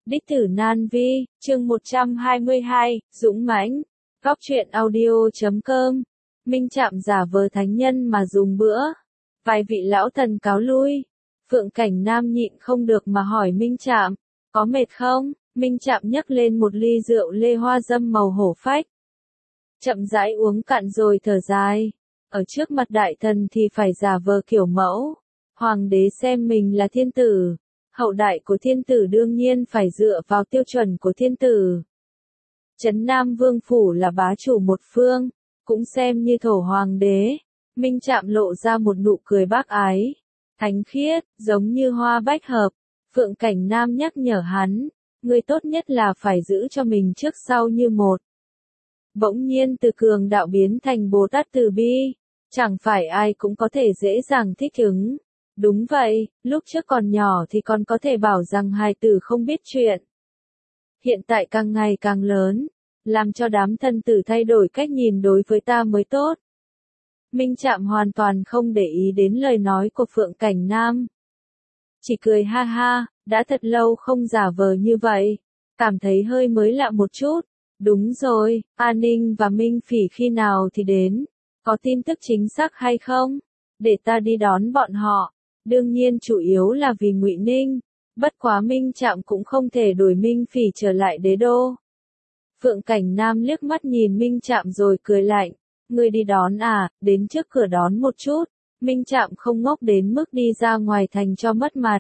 Đích tử Nan Vi, chương 122, Dũng mãnh. Góc truyện audio.com. Minh Trạm giả vờ thánh nhân mà dùng bữa. Vài vị lão thần cáo lui. Phượng Cảnh Nam nhịn không được mà hỏi Minh Trạm, có mệt không? Minh Trạm nhấc lên một ly rượu lê hoa dâm màu hổ phách. Chậm rãi uống cạn rồi thở dài. Ở trước mặt đại thần thì phải giả vờ kiểu mẫu. Hoàng đế xem mình là thiên tử. Hậu đại của thiên tử đương nhiên phải dựa vào tiêu chuẩn của thiên tử. Trấn Nam Vương Phủ là bá chủ một phương, cũng xem như thổ hoàng đế. Minh Trạm lộ ra một nụ cười bác ái, thánh khiết, giống như hoa bách hợp. Phượng Cảnh Nam nhắc nhở hắn, người tốt nhất là phải giữ cho mình trước sau như một. Bỗng nhiên từ cường đạo biến thành Bồ Tát từ bi, chẳng phải ai cũng có thể dễ dàng thích ứng. Đúng vậy, lúc trước còn nhỏ thì còn có thể bảo rằng hài tử không biết chuyện. Hiện tại càng ngày càng lớn, làm cho đám thân tử thay đổi cách nhìn đối với ta mới tốt. Minh Trạm hoàn toàn không để ý đến lời nói của Phượng Cảnh Nam. Chỉ cười ha ha, đã thật lâu không giả vờ như vậy, cảm thấy hơi mới lạ một chút. Đúng rồi, An Ninh và Minh Phỉ khi nào thì đến, có tin tức chính xác hay không? Để ta đi đón bọn họ. Đương nhiên chủ yếu là vì Ngụy Ninh, bất quá Minh Trạm cũng không thể đuổi Minh Phỉ trở lại đế đô. Phượng Cảnh Nam liếc mắt nhìn Minh Trạm rồi cười lạnh, ngươi đi đón à, đến trước cửa đón một chút. Minh Trạm không ngốc đến mức đi ra ngoài thành cho mất mặt.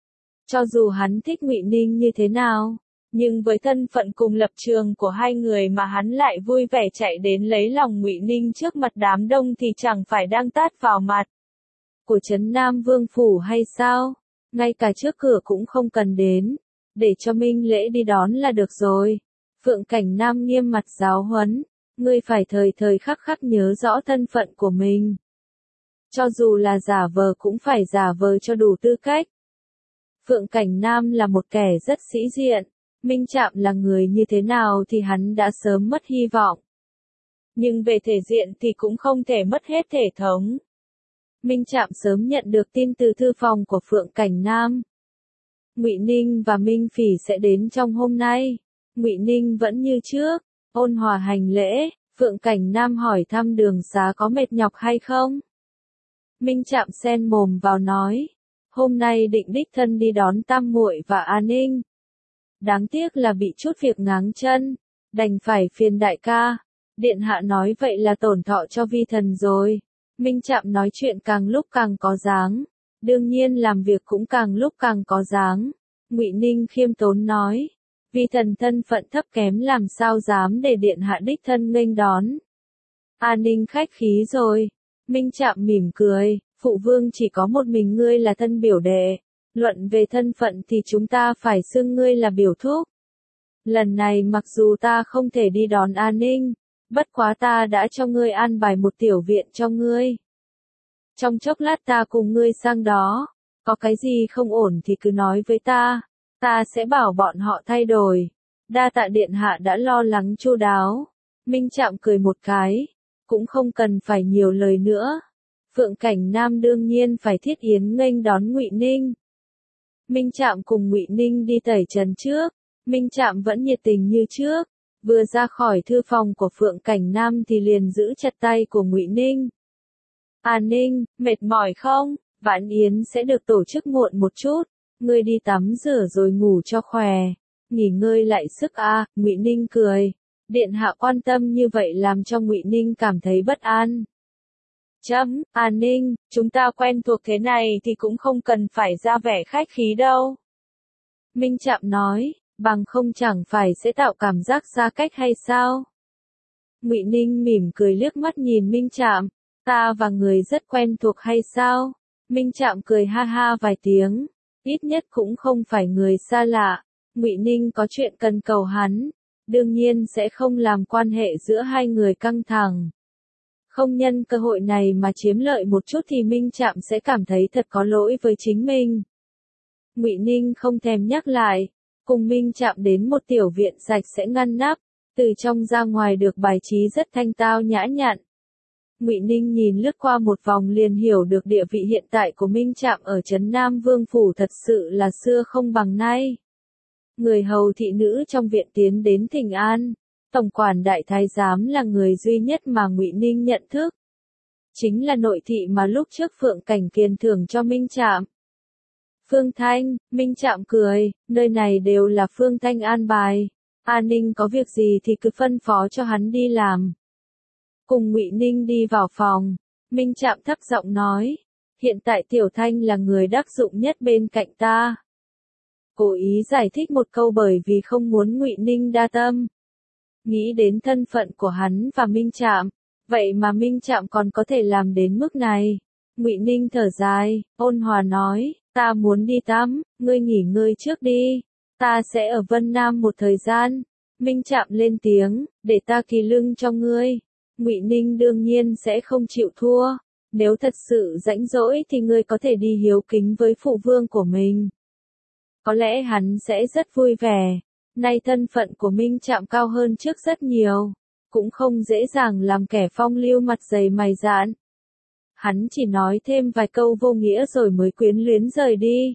Cho dù hắn thích Ngụy Ninh như thế nào, nhưng với thân phận cùng lập trường của hai người mà hắn lại vui vẻ chạy đến lấy lòng Ngụy Ninh trước mặt đám đông thì chẳng phải đang tát vào mặt của Trấn Nam Vương Phủ hay sao? Ngay cả trước cửa cũng không cần đến, để cho Minh Lễ đi đón là được rồi. Phượng Cảnh Nam nghiêm mặt giáo huấn, ngươi phải thời thời khắc khắc nhớ rõ thân phận của mình. Cho dù là giả vờ cũng phải giả vờ cho đủ tư cách. Phượng Cảnh Nam là một kẻ rất sĩ diện, Minh Trạm là người như thế nào thì hắn đã sớm mất hy vọng. Nhưng về thể diện thì cũng không thể mất hết thể thống. Minh Trạm sớm nhận được tin từ thư phòng của Phượng Cảnh Nam. Ngụy Ninh và Minh Phỉ sẽ đến trong hôm nay. Ngụy Ninh vẫn như trước, ôn hòa hành lễ. Phượng Cảnh Nam hỏi thăm đường xá có mệt nhọc hay không. Minh Trạm xen mồm vào nói, hôm nay định đích thân đi đón Tam Muội và An Ninh. Đáng tiếc là bị chút việc ngáng chân, đành phải phiền đại ca. Điện hạ nói vậy là tổn thọ cho vi thần rồi. Minh Trạm nói chuyện càng lúc càng có dáng, đương nhiên làm việc cũng càng lúc càng có dáng. Ngụy Ninh khiêm tốn nói, vi thần thân phận thấp kém làm sao dám để điện hạ đích thân nghênh đón. An Ninh khách khí rồi. Minh Trạm mỉm cười, phụ vương chỉ có một mình ngươi là thân biểu đệ, luận về thân phận thì chúng ta phải xưng ngươi là biểu thúc. Lần này mặc dù ta không thể đi đón An Ninh, bất quá ta đã cho ngươi an bài một tiểu viện cho ngươi. Trong chốc lát ta cùng ngươi sang đó, có cái gì không ổn thì cứ nói với ta sẽ bảo bọn họ thay đổi. Đa tạ điện hạ đã lo lắng chu đáo. Minh Trạm cười một cái, cũng không cần phải nhiều lời nữa. Phượng Cảnh Nam đương nhiên phải thiết yến nghênh đón Ngụy Ninh. Minh Trạm cùng Ngụy Ninh đi tẩy trần trước, Minh Trạm vẫn nhiệt tình như trước. Vừa ra khỏi thư phòng của Phượng Cảnh Nam thì liền giữ chặt tay của Ngụy Ninh. An Ninh, mệt mỏi không? Vãn yến sẽ được tổ chức muộn một chút, ngươi đi tắm rửa rồi ngủ cho khỏe, nghỉ ngơi lại sức a. Ngụy Ninh cười, điện hạ quan tâm như vậy làm cho Ngụy Ninh cảm thấy bất an. An Ninh, chúng ta quen thuộc thế này thì cũng không cần phải ra vẻ khách khí đâu. Minh Trạm nói, bằng không chẳng phải sẽ tạo cảm giác xa cách hay sao? Ngụy Ninh mỉm cười liếc mắt nhìn Minh Trạm, ta và người rất quen thuộc hay sao? Minh Trạm cười ha ha vài tiếng, ít nhất cũng không phải người xa lạ. Ngụy Ninh có chuyện cần cầu hắn, đương nhiên sẽ không làm quan hệ giữa hai người căng thẳng. Không nhân cơ hội này mà chiếm lợi một chút thì Minh Trạm sẽ cảm thấy thật có lỗi với chính mình. Ngụy Ninh không thèm nhắc lại, cùng Minh Trạm đến một tiểu viện sạch sẽ ngăn nắp, từ trong ra ngoài được bài trí rất thanh tao nhã nhặn. Ngụy Ninh nhìn lướt qua một vòng liền hiểu được địa vị hiện tại của Minh Trạm ở Trấn Nam Vương Phủ thật sự là xưa không bằng nay. người hầu thị nữ trong viện tiến đến thỉnh an. Tổng quản đại thái giám là người duy nhất mà Ngụy Ninh nhận thức. Chính là nội thị mà lúc trước Phượng Cảnh Kiền thưởng cho Minh Trạm. Phương Thanh, Minh Trạm cười, nơi này đều là Phương Thanh an bài. An Ninh có việc gì thì cứ phân phó cho hắn đi làm. Cùng Ngụy Ninh đi vào phòng, Minh Trạm thấp giọng nói, hiện tại Tiểu Thanh là người đắc dụng nhất bên cạnh ta. Cố ý giải thích một câu bởi vì không muốn Ngụy Ninh đa tâm. Nghĩ đến thân phận của hắn và Minh Trạm, vậy mà Minh Trạm còn có thể làm đến mức này. Ngụy Ninh thở dài, ôn hòa nói, ta muốn đi tắm, ngươi nghỉ ngơi trước đi, ta sẽ ở Vân Nam một thời gian. Minh Trạm lên tiếng, để ta kỳ lưng cho ngươi. Ngụy Ninh đương nhiên sẽ không chịu thua, nếu thật sự rãnh rỗi thì ngươi có thể đi hiếu kính với phụ vương của mình. Có lẽ hắn sẽ rất vui vẻ. Nay thân phận của Minh Trạm cao hơn trước rất nhiều, cũng không dễ dàng làm kẻ phong lưu mặt dày mày dạn. Hắn chỉ nói thêm vài câu vô nghĩa rồi mới quyến luyến rời đi.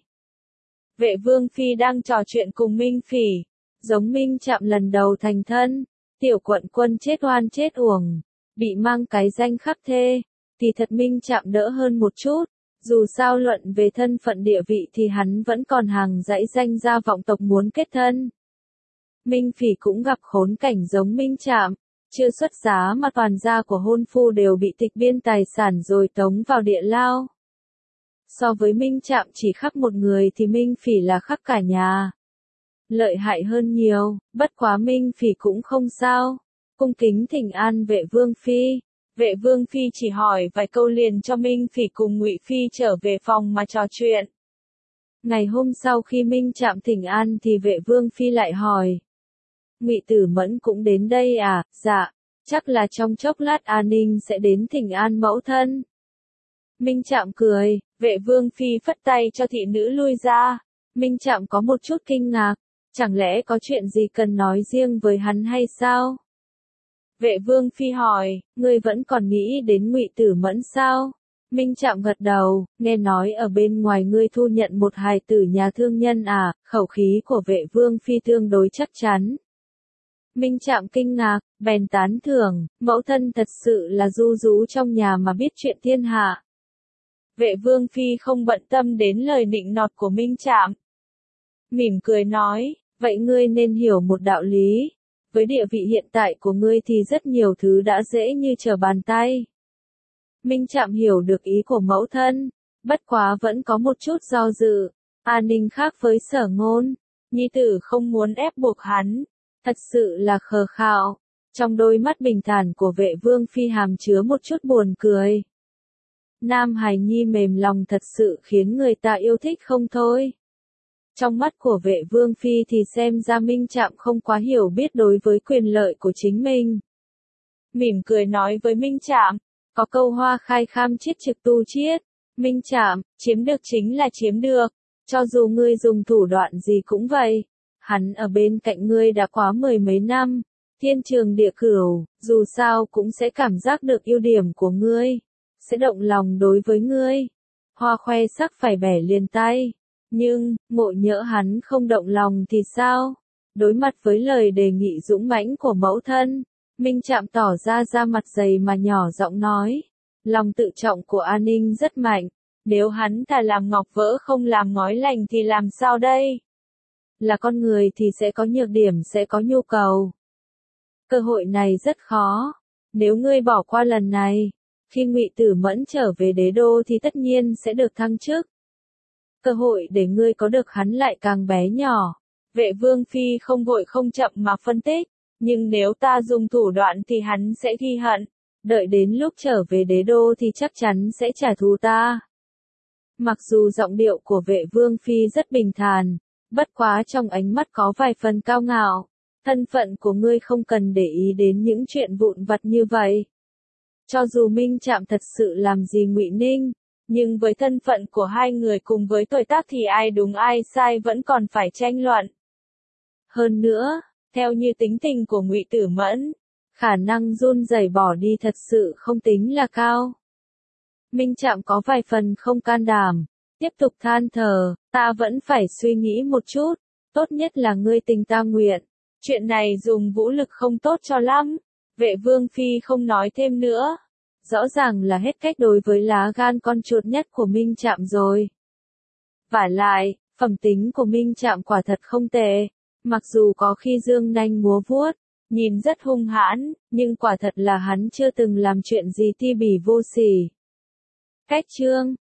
Vệ Vương Phi đang trò chuyện cùng Minh Phỉ, giống Minh Trạm lần đầu thành thân, tiểu quận quân chết oan chết uổng, bị mang cái danh khắc thê, thì thật Minh Trạm đỡ hơn một chút. Dù sao luận về thân phận địa vị thì hắn vẫn còn hàng dãy danh gia vọng tộc muốn kết thân. Minh Phỉ cũng gặp khốn cảnh giống Minh Trạm, chưa xuất giá mà toàn gia của hôn phu đều bị tịch biên tài sản rồi tống vào địa lao. So với Minh Trạm chỉ khắc một người thì Minh Phỉ là khắc cả nhà. Lợi hại hơn nhiều, bất quá Minh Phỉ cũng không sao. Cung kính thỉnh an Vệ Vương Phi. Vệ Vương Phi chỉ hỏi vài câu liền cho Minh Phỉ cùng Ngụy Phi trở về phòng mà trò chuyện. Ngày hôm sau khi Minh Trạm thỉnh an thì Vệ Vương Phi lại hỏi. Ngụy Tử Mẫn cũng đến đây à? Dạ, chắc là trong chốc lát An Ninh sẽ đến thỉnh an mẫu thân. Minh Trạm cười, Vệ Vương Phi phất tay cho thị nữ lui ra. Minh Trạm có một chút kinh ngạc, chẳng lẽ có chuyện gì cần nói riêng với hắn hay sao? Vệ Vương Phi hỏi, ngươi vẫn còn nghĩ đến Ngụy Tử Mẫn sao? Minh Trạm gật đầu, nghe nói ở bên ngoài ngươi thu nhận một hài tử nhà thương nhân à? Khẩu khí của Vệ Vương Phi tương đối chắc chắn. Minh Trạm kinh ngạc, bèn tán thưởng, mẫu thân thật sự là du rú trong nhà mà biết chuyện thiên hạ. Vệ Vương Phi không bận tâm đến lời nịnh nọt của Minh Trạm. Mỉm cười nói, vậy ngươi nên hiểu một đạo lý. Với địa vị hiện tại của ngươi thì rất nhiều thứ đã dễ như trở bàn tay. Minh Trạm hiểu được ý của mẫu thân, bất quá vẫn có một chút do dự. An Ninh khác với Sở Ngôn, nhi tử không muốn ép buộc hắn, thật sự là khờ khạo. Trong đôi mắt bình thản của Vệ Vương Phi hàm chứa một chút buồn cười. Nam hài nhi mềm lòng thật sự khiến người ta yêu thích không thôi. Trong mắt của Vệ Vương Phi thì xem ra Minh Trạm không quá hiểu biết đối với quyền lợi của chính mình. Mỉm cười nói với Minh Trạm, có câu hoa khai kham chiết trực tu chiết. Minh Trạm, chiếm được chính là chiếm được, cho dù ngươi dùng thủ đoạn gì cũng vậy. Hắn ở bên cạnh ngươi đã quá mười mấy năm, thiên trường địa cửu, dù sao cũng sẽ cảm giác được ưu điểm của ngươi, sẽ động lòng đối với ngươi. Hoa khoe sắc phải bẻ liền tay. Nhưng, ngộ nhỡ hắn không động lòng thì sao? Đối mặt với lời đề nghị dũng mãnh của mẫu thân, Minh Trạm tỏ ra mặt dày mà nhỏ giọng nói. Lòng tự trọng của An Ninh rất mạnh, nếu hắn thà làm ngọc vỡ không làm ngói lành thì làm sao đây? Là con người thì sẽ có nhược điểm, sẽ có nhu cầu. Cơ hội này rất khó. Nếu ngươi bỏ qua lần này, khi Ngụy Tử Mẫn trở về đế đô thì tất nhiên sẽ được thăng chức. Cơ hội để ngươi có được hắn lại càng bé nhỏ. Vệ Vương Phi không vội không chậm mà phân tích, nhưng nếu ta dùng thủ đoạn thì hắn sẽ ghi hận, đợi đến lúc trở về đế đô thì chắc chắn sẽ trả thù ta. Mặc dù giọng điệu của Vệ Vương Phi rất bình thản, bất quá trong ánh mắt có vài phần cao ngạo, thân phận của ngươi không cần để ý đến những chuyện vụn vặt như vậy. Cho dù Minh Trạm thật sự làm gì Ngụy Ninh, nhưng với thân phận của hai người cùng với tuổi tác thì ai đúng ai sai vẫn còn phải tranh luận. Hơn nữa, theo như tính tình của Ngụy Tử Mẫn, khả năng run rẩy bỏ đi thật sự không tính là cao. Minh Trạm có vài phần không can đảm, tiếp tục than thở, ta vẫn phải suy nghĩ một chút, Tốt nhất là ngươi tình ta nguyện. Chuyện này dùng vũ lực không tốt cho lắm. Vệ Vương Phi không nói thêm nữa. Rõ ràng là hết cách đối với lá gan con chuột nhất của Minh Trạm rồi. Vả lại, phẩm tính của Minh Trạm quả thật không tệ. Mặc dù có khi dương nanh múa vuốt, nhìn rất hung hãn, nhưng quả thật là hắn chưa từng làm chuyện gì ti bỉ vô sỉ. Cách chương